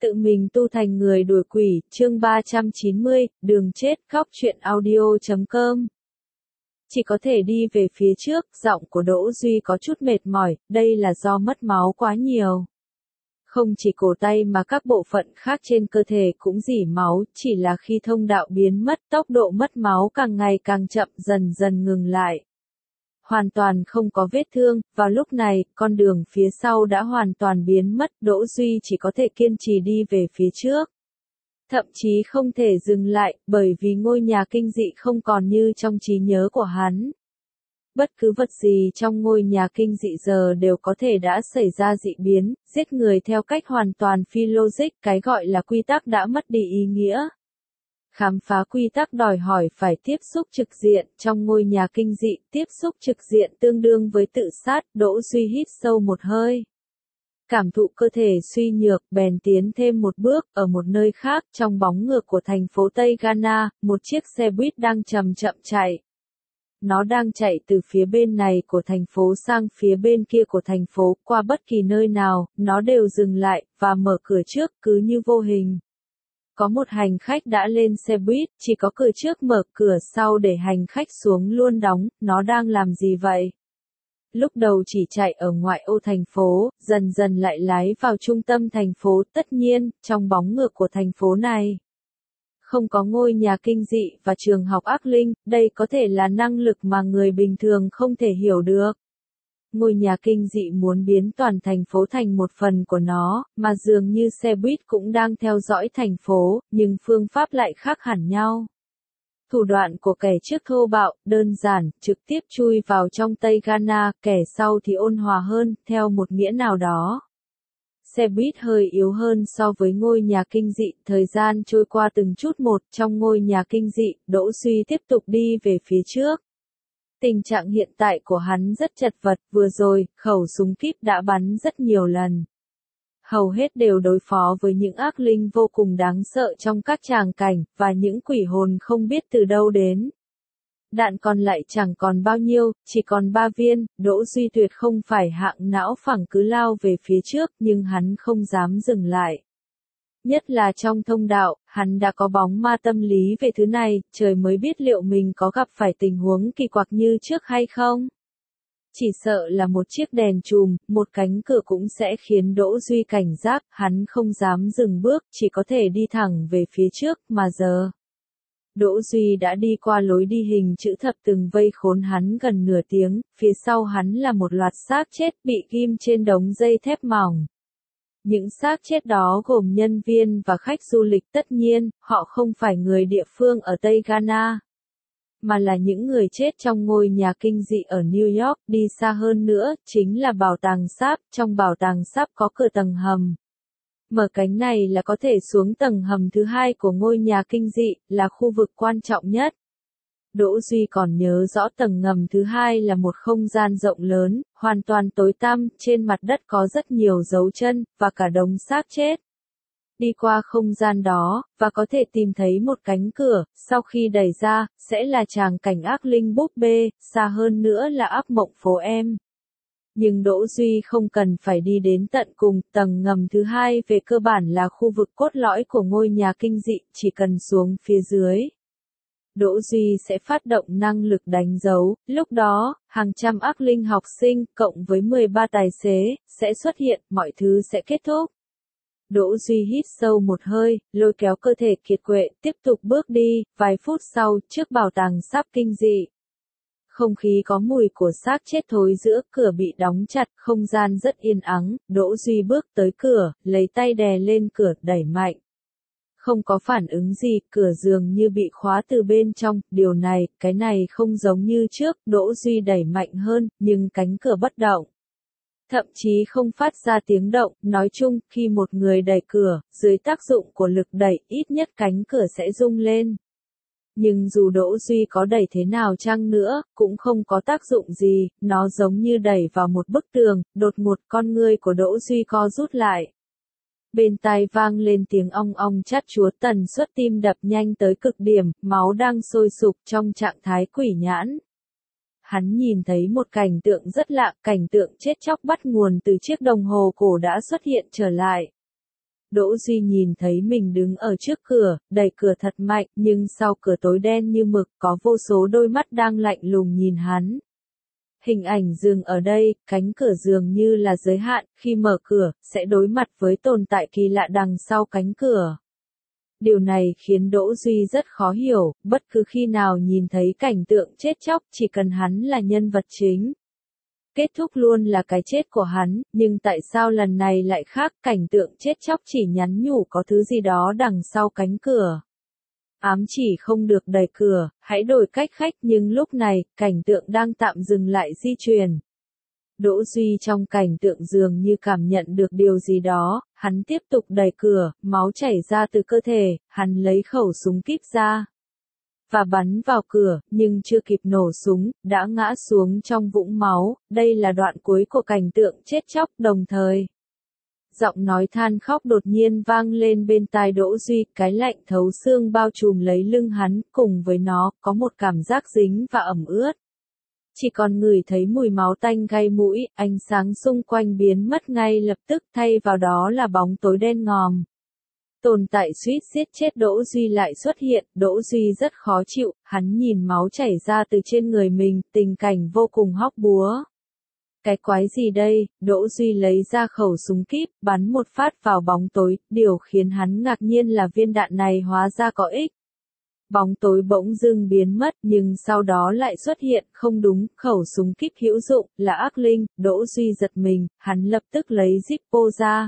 Tự mình tu thành người đuổi quỷ, chương 390, đường chết, khóc chuyện audio.com. Chỉ có thể đi về phía trước, giọng của Đỗ Duy có chút mệt mỏi, đây là do mất máu quá nhiều. Không chỉ cổ tay mà các bộ phận khác trên cơ thể cũng rỉ máu, chỉ là khi thông đạo biến mất, tốc độ mất máu càng ngày càng chậm, dần dần ngừng lại. Hoàn toàn không có vết thương, vào lúc này, con đường phía sau đã hoàn toàn biến mất, Đỗ Duy chỉ có thể kiên trì đi về phía trước. Thậm chí không thể dừng lại, bởi vì ngôi nhà kinh dị không còn như trong trí nhớ của hắn. Bất cứ vật gì trong ngôi nhà kinh dị giờ đều có thể đã xảy ra dị biến, giết người theo cách hoàn toàn phi logic, cái gọi là quy tắc đã mất đi ý nghĩa. Khám phá quy tắc đòi hỏi phải tiếp xúc trực diện, trong ngôi nhà kinh dị, tiếp xúc trực diện tương đương với tự sát, Đỗ Duy hít sâu một hơi. Cảm thụ cơ thể suy nhược, bèn tiến thêm một bước, ở một nơi khác, trong bóng ngược của thành phố Tây Ghana, một chiếc xe buýt đang chậm chậm chạy. Nó đang chạy từ phía bên này của thành phố sang phía bên kia của thành phố, qua bất kỳ nơi nào, nó đều dừng lại, và mở cửa trước, cứ như vô hình. Có một hành khách đã lên xe buýt, chỉ có cửa trước mở, cửa sau để hành khách xuống luôn đóng, nó đang làm gì vậy? Lúc đầu chỉ chạy ở ngoại ô thành phố, dần dần lại lái vào trung tâm thành phố, tất nhiên, trong bóng ngược của thành phố này. Không có ngôi nhà kinh dị và trường học ác linh, đây có thể là năng lực mà người bình thường không thể hiểu được. Ngôi nhà kinh dị muốn biến toàn thành phố thành một phần của nó, mà dường như xe buýt cũng đang theo dõi thành phố, nhưng phương pháp lại khác hẳn nhau. Thủ đoạn của kẻ trước thô bạo, đơn giản, trực tiếp chui vào trong Tây Ghana, kẻ sau thì ôn hòa hơn, theo một nghĩa nào đó. Xe buýt hơi yếu hơn so với ngôi nhà kinh dị, thời gian trôi qua từng chút một, trong ngôi nhà kinh dị, Đỗ Duy tiếp tục đi về phía trước. Tình trạng hiện tại của hắn rất chật vật, vừa rồi, khẩu súng kíp đã bắn rất nhiều lần. Hầu hết đều đối phó với những ác linh vô cùng đáng sợ trong các tràng cảnh, và những quỷ hồn không biết từ đâu đến. Đạn còn lại chẳng còn bao nhiêu, chỉ còn 3 viên, Đỗ Duy tuyệt không phải hạng não phẳng cứ lao về phía trước, nhưng hắn không dám dừng lại. Nhất là trong thông đạo, hắn đã có bóng ma tâm lý về thứ này, trời mới biết liệu mình có gặp phải tình huống kỳ quặc như trước hay không. Chỉ sợ là một chiếc đèn chùm, một cánh cửa cũng sẽ khiến Đỗ Duy cảnh giác, hắn không dám dừng bước, chỉ có thể đi thẳng về phía trước, mà giờ. Đỗ Duy đã đi qua lối đi hình chữ thập từng vây khốn hắn gần nửa tiếng, phía sau hắn là một loạt xác chết bị ghim trên đống dây thép mỏng. Những xác chết đó gồm nhân viên và khách du lịch, tất nhiên, họ không phải người địa phương ở Tây Ghana, mà là những người chết trong ngôi nhà kinh dị ở New York, đi xa hơn nữa, chính là bảo tàng sáp, trong bảo tàng sáp có cửa tầng hầm. Mở cánh này là có thể xuống tầng hầm thứ hai của ngôi nhà kinh dị, là khu vực quan trọng nhất. Đỗ Duy còn nhớ rõ tầng ngầm thứ hai là một không gian rộng lớn, hoàn toàn tối tăm, trên mặt đất có rất nhiều dấu chân, và cả đống xác chết. Đi qua không gian đó, và có thể tìm thấy một cánh cửa, sau khi đẩy ra, sẽ là tràng cảnh ác linh búp bê, xa hơn nữa là ác mộng phố em. Nhưng Đỗ Duy không cần phải đi đến tận cùng, tầng ngầm thứ hai về cơ bản là khu vực cốt lõi của ngôi nhà kinh dị, chỉ cần xuống phía dưới. Đỗ Duy sẽ phát động năng lực đánh dấu, lúc đó, hàng trăm ác linh học sinh, cộng với 13 tài xế, sẽ xuất hiện, mọi thứ sẽ kết thúc. Đỗ Duy hít sâu một hơi, lôi kéo cơ thể kiệt quệ, tiếp tục bước đi, vài phút sau, trước bảo tàng sáp kinh dị. Không khí có mùi của xác chết thối giữa, cửa bị đóng chặt, không gian rất yên ắng, Đỗ Duy bước tới cửa, lấy tay đè lên cửa, đẩy mạnh. Không có phản ứng gì, cửa dường như bị khóa từ bên trong, điều này, cái này không giống như trước, Đỗ Duy đẩy mạnh hơn, nhưng cánh cửa bất động. Thậm chí không phát ra tiếng động, nói chung, khi một người đẩy cửa, dưới tác dụng của lực đẩy, ít nhất cánh cửa sẽ rung lên. Nhưng dù Đỗ Duy có đẩy thế nào chăng nữa, cũng không có tác dụng gì, nó giống như đẩy vào một bức tường, đột ngột con ngươi của Đỗ Duy co rút lại. Bên tai vang lên tiếng ong ong chát chúa, tần suất tim đập nhanh tới cực điểm, máu đang sôi sục trong trạng thái quỷ nhãn. Hắn nhìn thấy một cảnh tượng rất lạ, cảnh tượng chết chóc bắt nguồn từ chiếc đồng hồ cổ đã xuất hiện trở lại. Đỗ Duy nhìn thấy mình đứng ở trước cửa, đẩy cửa thật mạnh, nhưng sau cửa tối đen như mực, có vô số đôi mắt đang lạnh lùng nhìn hắn. Hình ảnh dừng ở đây, cánh cửa dường như là giới hạn, khi mở cửa, sẽ đối mặt với tồn tại kỳ lạ đằng sau cánh cửa. Điều này khiến Đỗ Duy rất khó hiểu, bất cứ khi nào nhìn thấy cảnh tượng chết chóc, chỉ cần hắn là nhân vật chính. Kết thúc luôn là cái chết của hắn, nhưng tại sao lần này lại khác, cảnh tượng chết chóc chỉ nhắn nhủ có thứ gì đó đằng sau cánh cửa. Ám chỉ không được đẩy cửa, hãy đổi cách khách, nhưng lúc này, cảnh tượng đang tạm dừng lại di chuyển. Đỗ Duy trong cảnh tượng dường như cảm nhận được điều gì đó, hắn tiếp tục đẩy cửa, máu chảy ra từ cơ thể, hắn lấy khẩu súng kíp ra và bắn vào cửa, nhưng chưa kịp nổ súng, đã ngã xuống trong vũng máu. Đây là đoạn cuối của cảnh tượng chết chóc, đồng thời giọng nói than khóc đột nhiên vang lên bên tai Đỗ Duy, cái lạnh thấu xương bao trùm lấy lưng hắn, cùng với nó, có một cảm giác dính và ẩm ướt. Chỉ còn ngửi thấy mùi máu tanh gai mũi, ánh sáng xung quanh biến mất ngay lập tức, thay vào đó là bóng tối đen ngòm. Tồn tại suýt giết chết Đỗ Duy lại xuất hiện, Đỗ Duy rất khó chịu, hắn nhìn máu chảy ra từ trên người mình, tình cảnh vô cùng hóc búa. Cái quái gì đây, Đỗ Duy lấy ra khẩu súng kíp, bắn một phát vào bóng tối, điều khiến hắn ngạc nhiên là viên đạn này hóa ra có ích. Bóng tối bỗng dưng biến mất nhưng sau đó lại xuất hiện, không đúng, khẩu súng kíp hữu dụng, là ác linh. Đỗ Duy giật mình, hắn lập tức lấy Zippo ra.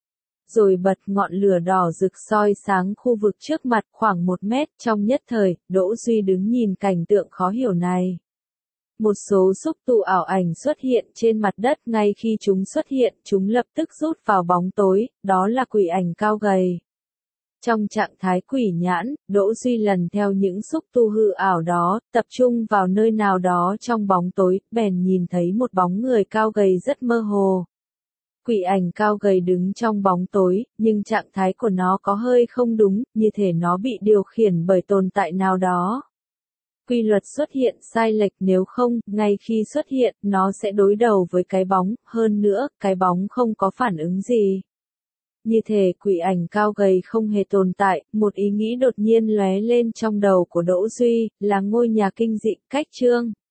Rồi bật ngọn lửa đỏ rực soi sáng khu vực trước mặt khoảng 1 mét, trong nhất thời, Đỗ Duy đứng nhìn cảnh tượng khó hiểu này. Một số xúc tu ảo ảnh xuất hiện trên mặt đất, ngay khi chúng xuất hiện, chúng lập tức rút vào bóng tối, đó là quỷ ảnh cao gầy. Trong trạng thái quỷ nhãn, Đỗ Duy lần theo những xúc tu hư ảo đó, tập trung vào nơi nào đó trong bóng tối, bèn nhìn thấy một bóng người cao gầy rất mơ hồ. Quỷ ảnh cao gầy đứng trong bóng tối, nhưng trạng thái của nó có hơi không đúng, như thể nó bị điều khiển bởi tồn tại nào đó. Quy luật xuất hiện sai lệch, nếu không, ngay khi xuất hiện, nó sẽ đối đầu với cái bóng, hơn nữa, cái bóng không có phản ứng gì. Như thể quỷ ảnh cao gầy không hề tồn tại, một ý nghĩ đột nhiên lóe lên trong đầu của Đỗ Duy, là ngôi nhà kinh dị, cách chương.